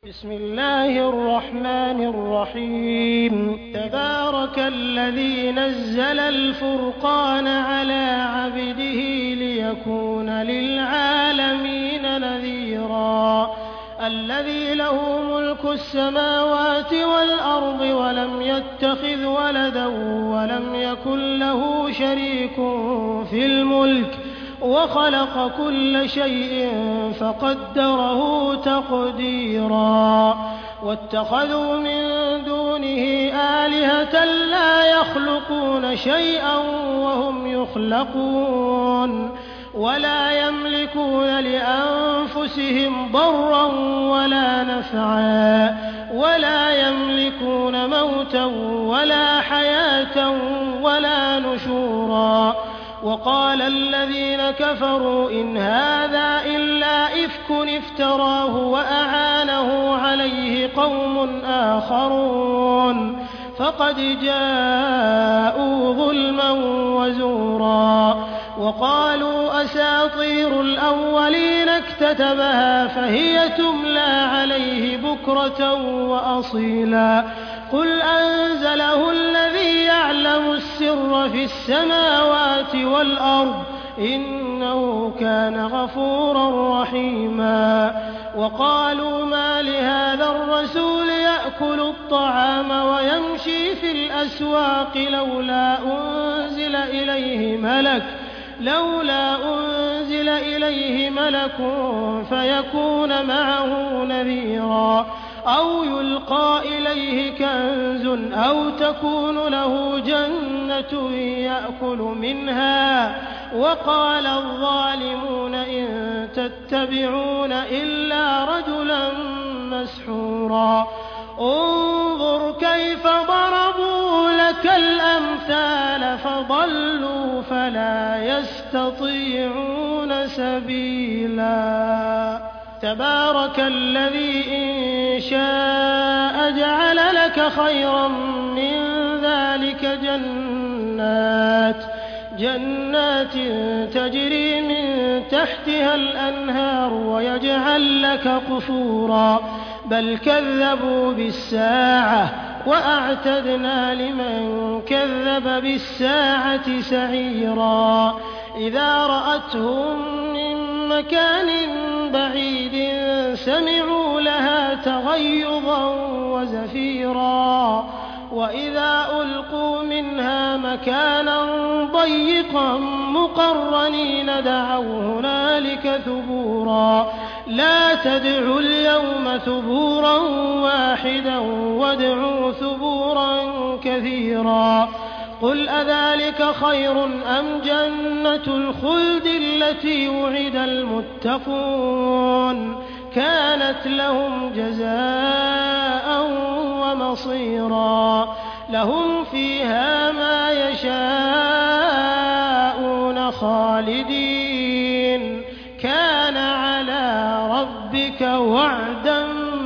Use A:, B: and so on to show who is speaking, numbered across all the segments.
A: بسم الله الرحمن الرحيم تبارك الذي نزل الفرقان على عبده ليكون للعالمين نذيرا الذي له ملك السماوات والأرض ولم يتخذ ولدا ولم يكن له شريك في الملك وخلق كل شيء فقدره تقديرا واتخذوا من دونه آلهة لا يخلقون شيئا وهم يخلقون ولا يملكون لأنفسهم ضرا ولا نفعا ولا يملكون موتا ولا حياة ولا نشورا وقال الذين كفروا إن هذا إلا إفك افتراه وأعانه عليه قوم آخرون فقد جاءوا ظلما وزورا وقالوا أساطير الأولين اكتتبها فهي تملى عليه بكرة وأصيلا قل أنزله الذي يعلم السر في السماوات والأرض إنه كان غفورا رحيما وقالوا ما لهذا الرسول يأكل الطعام ويمشي في الأسواق لولا أنزل إليه ملك فيكون معه نذيرا أو يلقى إليه كنز أو تكون له جنة يأكل منها وقال الظالمون إن تتبعون إلا رجلا مسحورا انظر كيف ضربوا لك الأمثال فضلوا فلا يستطيعون سبيلا تبارك الذي إن شاء جعل لك خيرا من ذلك جنات تجري من تحتها الأنهار ويجعل لك قصورا بل كذبوا بالساعة وأعتدنا لمن كذب بالساعة سعيرا إذا رأتهم من مكان بعيد سمعوا لها تغيظا وزفيرا وإذا ألقوا منها مكانا ضيقا مقرنين دعوا هنالك ثبورا لا تدعوا اليوم ثبورا واحدا وادعوا ثبورا كثيرا قل أذلك خير أم جنة الخلد التي وعد المتقون كانت لهم جزاء ومصيرا لهم فيها ما يشاءون خالدين كان على ربك وعدا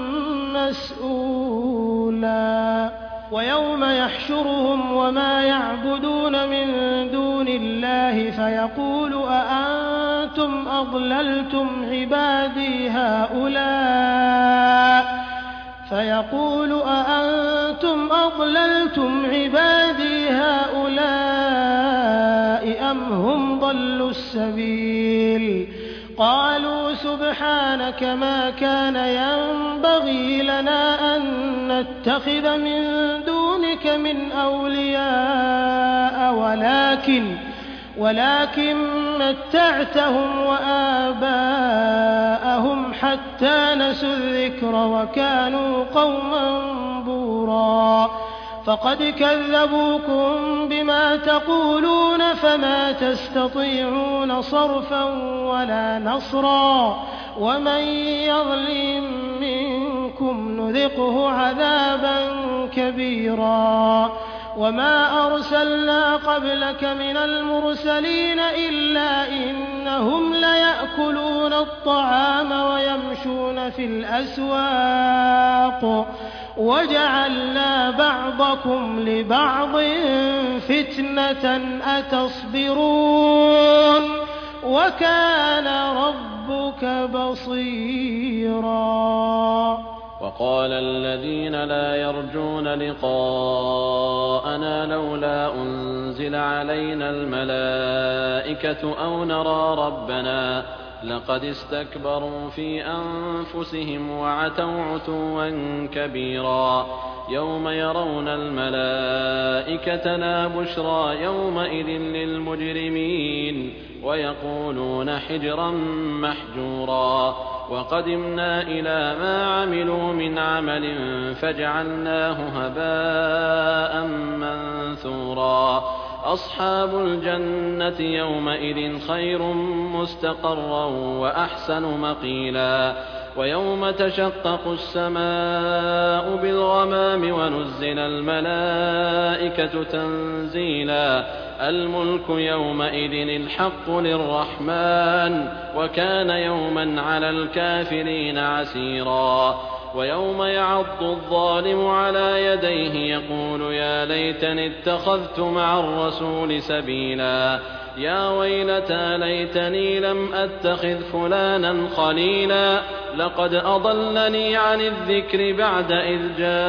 A: مسئولا ويوم يحشرهم وما يعبدون من دون الله فيقول أأنتم أضللتم عبادي هؤلاء أم هم ضلوا السبيل قالوا سبحانك ما كان ينبغي لنا أن نتخذ من دونك من أولياء ولكن متعتهم وآباءهم حتى نسوا الذكر وكانوا قوما بورا فقد كذبوكم بما تقولون فما تستطيعون صرفا ولا نصرا ومن يظلم منكم نذقه عذابا كبيرا وما أرسلنا قبلك من المرسلين إلا إنهم ليأكلون الطعام ويمشون في الأسواق وجعلنا بعضكم لبعض فتنة أتصبرون وكان ربك بصيرا.
B: وقال الذين لا يرجون لقاءنا لولا أنزل علينا الملائكة أو نرى ربنا لقد استكبروا في أنفسهم وعتوا عتوا كبيرا يوم يرون الملائكة لا بشرى يومئذ للمجرمين ويقولون حجرا محجورا وقدمنا إلى ما عملوا من عمل فجعلناه هباء منثورا أصحاب الجنة يومئذ خير مستقرا وأحسن مقيلا ويوم تشقق السماء بالغمام ونزل الملائكة تنزيلا الملك يومئذ الحق للرحمن وكان يوما على الكافرين عسيرا ويوم يعض الظالم على يديه يقول يا ليتني اتخذت مع الرسول سبيلا يا ويلتى ليتني لم أتخذ فلانا خليلا لقد أضلني عن الذكر بعد إذ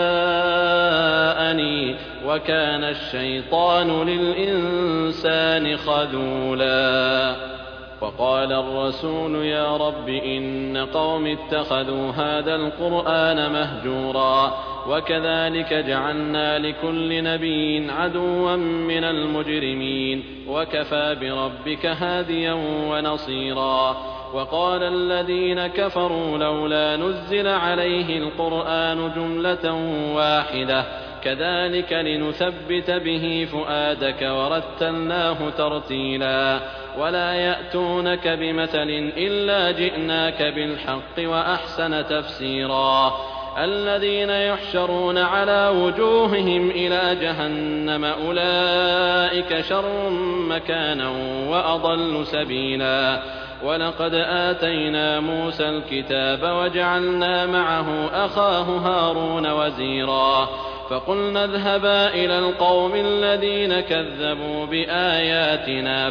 B: جاءني وكان الشيطان للإنسان خذولا وقال الرسول يا رب إن قوم اتخذوا هذا القرآن مهجورا وكذلك جعلنا لكل نبي عدوا من المجرمين وكفى بربك هاديا ونصيرا وقال الذين كفروا لولا نزل عليه القرآن جملة واحدة كذلك لنثبت به فؤادك ورتلناه ترتيلا ولا يأتونك بمثل إلا جئناك بالحق وأحسن تفسيرا الذين يحشرون على وجوههم إلى جهنم أولئك شر مكانا وأضل سبيلا ولقد آتينا موسى الكتاب وجعلنا معه أخاه هارون وزيرا فقلنا اذهبا إلى القوم الذين كذبوا بآياتنا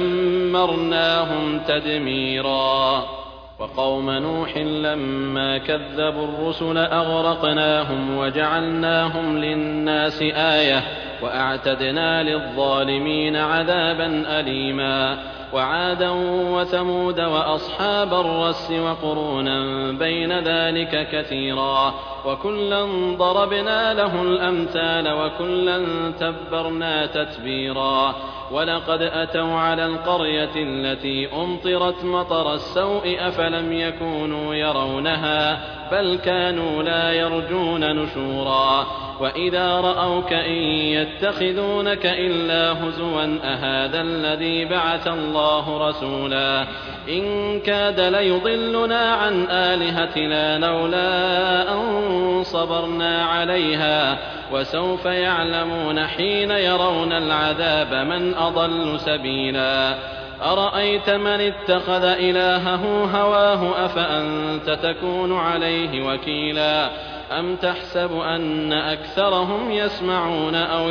B: فدمرناهم تدميرا وقوم نوح لما كذبوا الرسل أغرقناهم وجعلناهم للناس آية وأعتدنا للظالمين عذابا أليما وعادا وثمود وأصحاب الرس وقرونا بين ذلك كثيرا وكلا ضربنا له الأمثال وكلا تبرنا تتبيرا ولقد أتوا على القرية التي أمطرت مطر السوء أفلم يكونوا يرونها بل كانوا لا يرجون نشورا وإذا رأوك إن يتخذونك إلا هزوا أهذا الذي بعث الله رسولا إن كاد ليضلنا عن آلهتنا لولا أن صبرنا عليها وسوف يعلمون حين يرون العذاب من أضل سبيلا أرأيت من اتخذ إلهه هواه أفأنت تكون عليه وكيلا أم تحسب أن أكثرهم يسمعون أو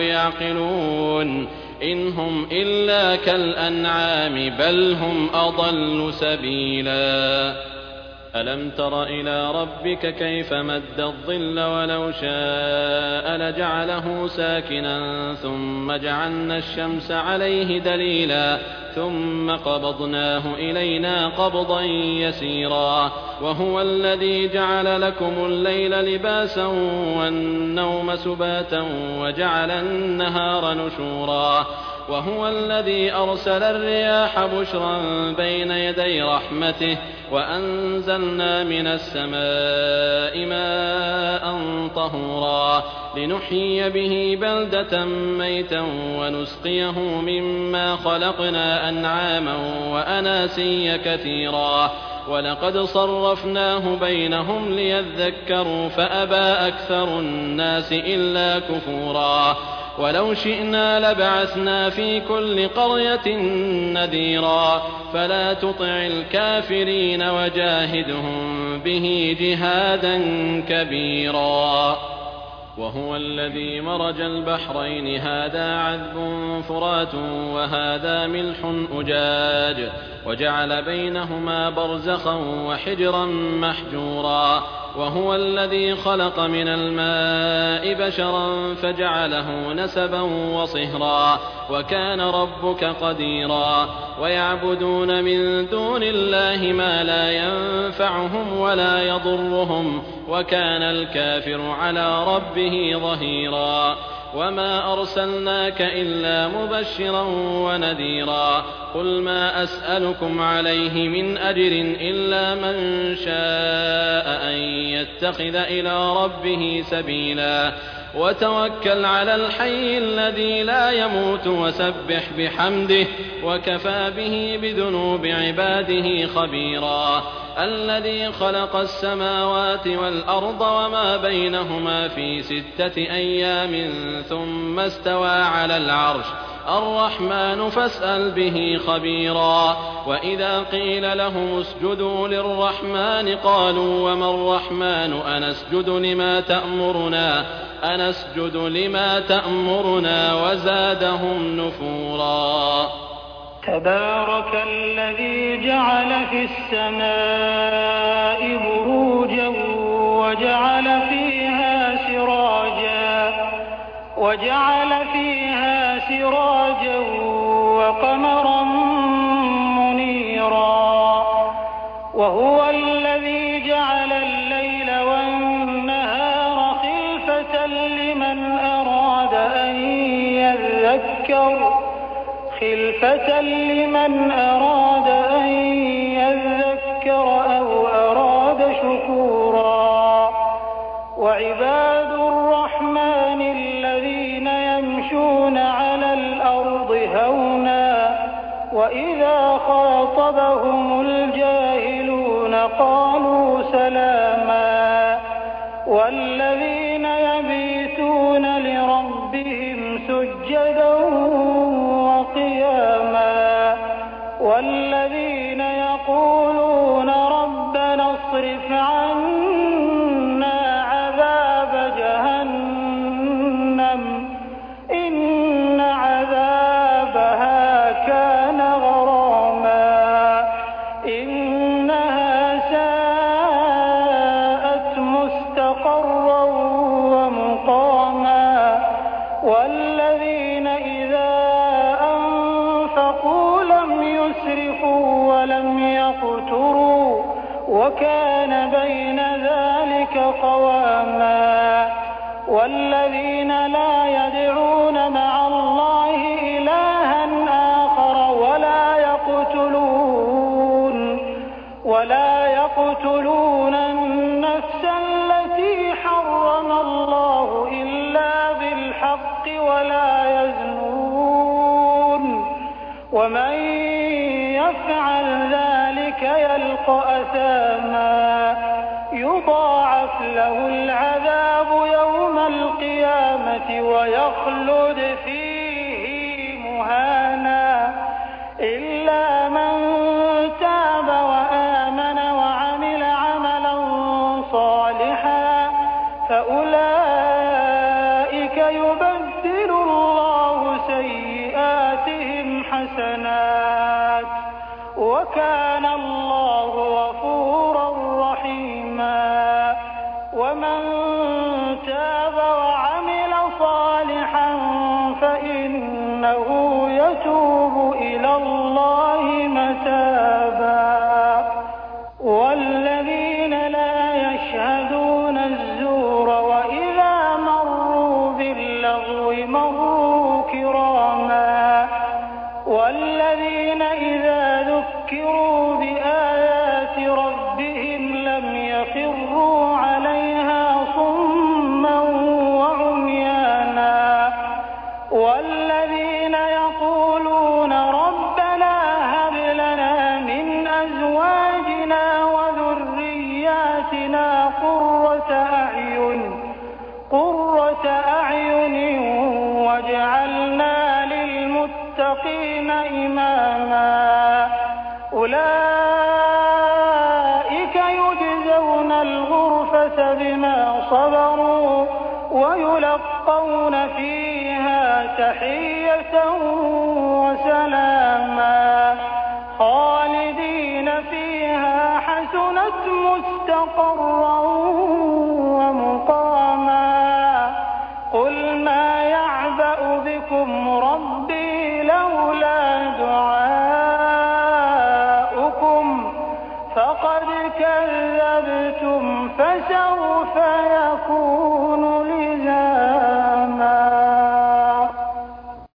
B: يعقلون إن هم إلا كالأنعام بل هم أضل سبيلا ألم تر إلى ربك كيف مد الظل ولو شاء لجعله ساكنا ثم جعلنا الشمس عليه دليلا ثم قبضناه إلينا قبضا يسيرا وهو الذي جعل لكم الليل لباسا والنوم سباتا وجعل النهار نشورا وهو الذي أرسل الرياح بشرا بين يدي رحمته وأنزلنا من السماء ماء طهورا لنحيي به بلدة ميتا ونسقيه مما خلقنا أنعاما وأناسيا كثيرا ولقد صرفناه بينهم ليذكروا فأبى أكثر الناس إلا كفورا ولو شئنا لبعثنا في كل قرية نذيرا فلا تطع الكافرين وجاهدهم به جهادا كبيرا وهو الذي مرج البحرين هذا عذب فرات وهذا ملح أجاج وجعل بينهما برزخا وحجرا محجورا وهو الذي خلق من الماء بشرا فجعله نسبا وصهرا وكان ربك قديرا ويعبدون من دون الله ما لا ينفعهم ولا يضرهم وكان الكافر على ربه ظهيرا وما أرسلناك إلا مبشرا ونذيرا قل ما أسألكم عليه من أجر إلا من شاء أن يتخذ إلى ربه سبيلا وتوكل على الحي الذي لا يموت وسبح بحمده وكفى به بذنوب عباده خبيرا الذي خلق السماوات والأرض وما بينهما في 6 أيام ثم استوى على العرش الرحمن فاسأل به خبيرا وإذا قيل لهم اسجدوا للرحمن قالوا وما الرحمن أنسجد لما تأمرنا وزادهم نفورا
A: تبارك الذي جعل في السماء بروجا وجعل فيها سراجا وقمرا منيرا وهو الذي جعل الليل والنهار خلفة لمن أراد أن يذكر أو أراد شكورا وعباد الرحمن الذين يمشون على الأرض هونا وإذا خاطبهم الجاهلون قالوا سلاما والذين يبيتون لربهم سجدا وقياما والذين يقولون ربنا اصرف عنا عذاب جهنم إن عذابها كان غراما إنها ساءت مستقرا ومقاما والذين إذا أنفقوا لم يسرفوا ولم يقتروا وكان بين ذلك قواما والذين لا يدعون مع الله إلها آخر ولا يقتلون النفس التي حرم الله إلا بالحق ولا يزنون ومن يفعل ذلك يلقى أثاما يضاعف له العذاب يوم القيامة ويخلد فيه مهانا إلا من تاب وآمن وعمل عملا صالحا فأولئك يبدل الله سيئاتهم حسنات وكان الله غفورا رحيما ومن تاب وعمل صالحا فإنه يتوب إلى الله متابا والذين لا يشهدون الزور وإذا مروا باللغو مروا كراما والذين إذا ذكروا بآيات ربهم لم يخروا عليها صما وعميانا والذين يقولون ربنا هب لنا من أزواجنا وذرياتنا قرة أعين واجعلنا للمتقين إماما أولئك يجزون الغرفة بما صبروا ويلقون فيها تحية وسلاما خالدين فيها حسنا حسنت مستقرا ومقاما قل ما يعبأ بكم ربي لولا دعاؤكم فقد كذبتم فسوف